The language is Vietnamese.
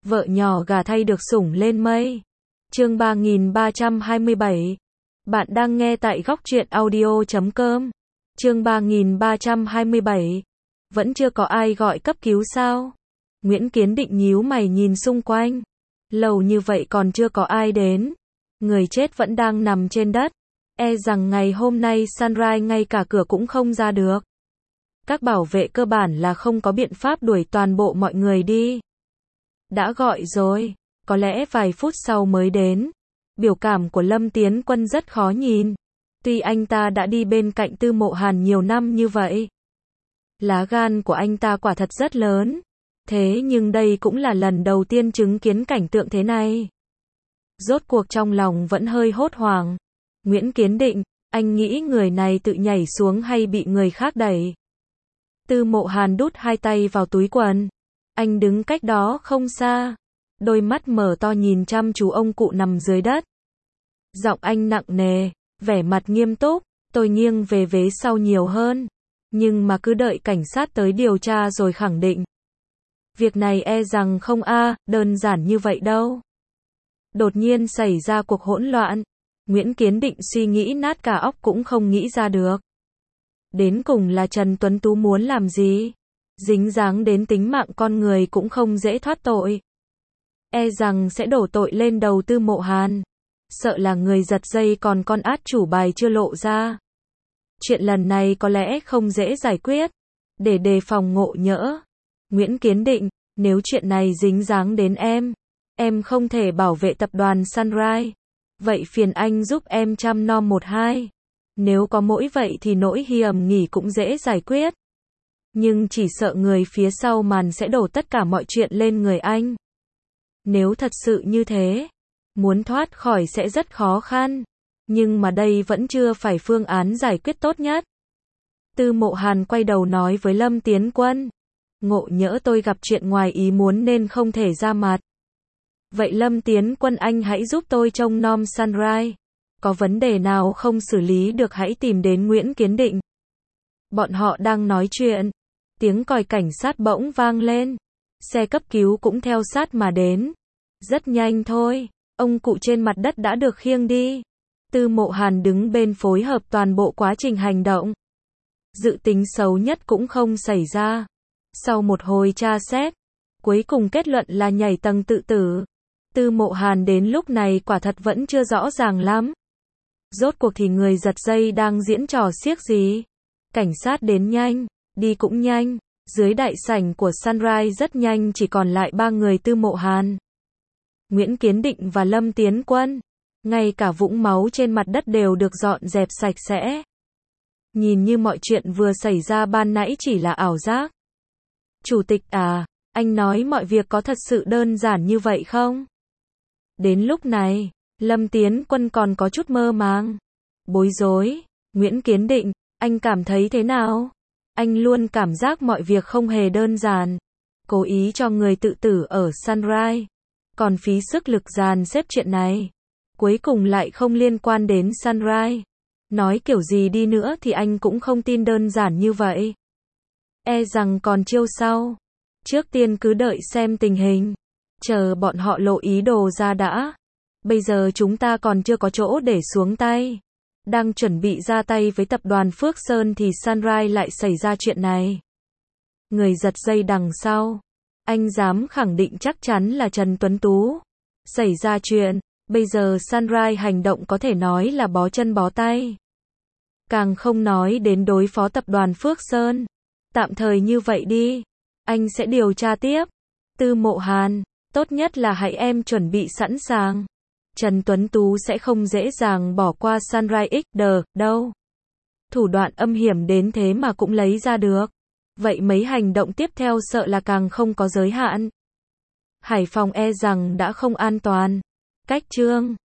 Vợ nhỏ gà thay được sủng lên mây. Chương 3327. Bạn đang nghe tại góc truyện audio.com. Chương 3327. Vẫn chưa có ai gọi cấp cứu sao? Nguyễn Kiến Định nhíu mày nhìn xung quanh. Lâu như vậy còn chưa có ai đến. Người chết vẫn đang nằm trên đất. E rằng ngày hôm nay Sunrise ngay cả cửa cũng không ra được. Các bảo vệ cơ bản là không có biện pháp đuổi toàn bộ mọi người đi. Đã gọi rồi, có lẽ vài phút sau mới đến. Biểu cảm của Lâm Tiến Quân rất khó nhìn. Tuy anh ta đã đi bên cạnh Tư Mộ Hàn nhiều năm như vậy. Lá gan của anh ta quả thật rất lớn. Thế nhưng đây cũng là lần đầu tiên chứng kiến cảnh tượng thế này. Rốt cuộc trong lòng vẫn hơi hốt hoảng. Nguyễn Kiến Định, anh nghĩ người này tự nhảy xuống hay bị người khác đẩy? Tư Mộ Hàn đút hai tay vào túi quần. Anh đứng cách đó không xa. Đôi mắt mở to nhìn chăm chú ông cụ nằm dưới đất. Giọng anh nặng nề, vẻ mặt nghiêm túc. Tôi nghiêng về vế sau nhiều hơn. Nhưng mà cứ đợi cảnh sát tới điều tra rồi khẳng định. Việc này e rằng không đơn giản như vậy đâu. Đột nhiên xảy ra cuộc hỗn loạn. Nguyễn Kiến Định suy nghĩ nát cả óc cũng không nghĩ ra được. Đến cùng là Trần Tuấn Tú muốn làm gì? Dính dáng đến tính mạng con người cũng không dễ thoát tội. E rằng sẽ đổ tội lên đầu Tư Mộ Hàn. Sợ là người giật dây còn con át chủ bài chưa lộ ra. Chuyện lần này có lẽ không dễ giải quyết. Để đề phòng ngộ nhỡ. Nguyễn Kiến Định, nếu chuyện này dính dáng đến em không thể bảo vệ tập đoàn Sunrise. Vậy phiền anh giúp em chăm nom một hai. Nếu có mỗi vậy thì nỗi hiểm nghỉ cũng dễ giải quyết. Nhưng chỉ sợ người phía sau màn sẽ đổ tất cả mọi chuyện lên người anh. Nếu thật sự như thế, muốn thoát khỏi sẽ rất khó khăn. Nhưng mà đây vẫn chưa phải phương án giải quyết tốt nhất. Tư Mộ Hàn quay đầu nói với Lâm Tiến Quân. Ngộ nhỡ tôi gặp chuyện ngoài ý muốn nên không thể ra mặt. Vậy Lâm Tiến Quân anh hãy giúp tôi trông nom Sunrise. Có vấn đề nào không xử lý được hãy tìm đến Nguyễn Kiến Định. Bọn họ đang nói chuyện. Tiếng còi cảnh sát bỗng vang lên. Xe cấp cứu cũng theo sát mà đến. Rất nhanh thôi. Ông cụ trên mặt đất đã được khiêng đi. Tư Mộ Hàn đứng bên phối hợp toàn bộ quá trình hành động. Dự tính xấu nhất cũng không xảy ra. Sau một hồi tra xét, cuối cùng kết luận là nhảy tầng tự tử. Tư Mộ Hàn đến lúc này quả thật vẫn chưa rõ ràng lắm. Rốt cuộc thì người giật dây đang diễn trò xiếc gì? Cảnh sát đến nhanh, đi cũng nhanh. Dưới đại sảnh của Sunrise rất nhanh chỉ còn lại ba người Tư Mộ Hàn, Nguyễn Kiến Định và Lâm Tiến Quân. Ngay cả vũng máu trên mặt đất đều được dọn dẹp sạch sẽ. Nhìn như mọi chuyện vừa xảy ra ban nãy chỉ là ảo giác. Chủ tịch anh nói mọi việc có thật sự đơn giản như vậy không? Đến lúc này, Lâm Tiến Quân còn có chút mơ màng, bối rối. Nguyễn Kiến Định, anh cảm thấy thế nào? Anh luôn cảm giác mọi việc không hề đơn giản. Cố ý cho người tự tử ở Sunrise. Còn phí sức lực dàn xếp chuyện này. Cuối cùng lại không liên quan đến Sunrise. Nói kiểu gì đi nữa thì anh cũng không tin đơn giản như vậy. E rằng còn chiêu sau. Trước tiên cứ đợi xem tình hình. Chờ bọn họ lộ ý đồ ra đã. Bây giờ chúng ta còn chưa có chỗ để xuống tay. Đang chuẩn bị ra tay với tập đoàn Phước Sơn thì Sunrise lại xảy ra chuyện này. Người giật dây đằng sau. Anh dám khẳng định chắc chắn là Trần Tuấn Tú. Xảy ra chuyện. Bây giờ Sunrise hành động có thể nói là bó chân bó tay. Càng không nói đến đối phó tập đoàn Phước Sơn. Tạm thời như vậy đi. Anh sẽ điều tra tiếp. Tư Mộ Hàn, tốt nhất là hãy em chuẩn bị sẵn sàng. Trần Tuấn Tú sẽ không dễ dàng bỏ qua Sunrise XD đâu. Thủ đoạn âm hiểm đến thế mà cũng lấy ra được. Vậy mấy hành động tiếp theo sợ là càng không có giới hạn. Hải Phòng e rằng đã không an toàn. Cách chương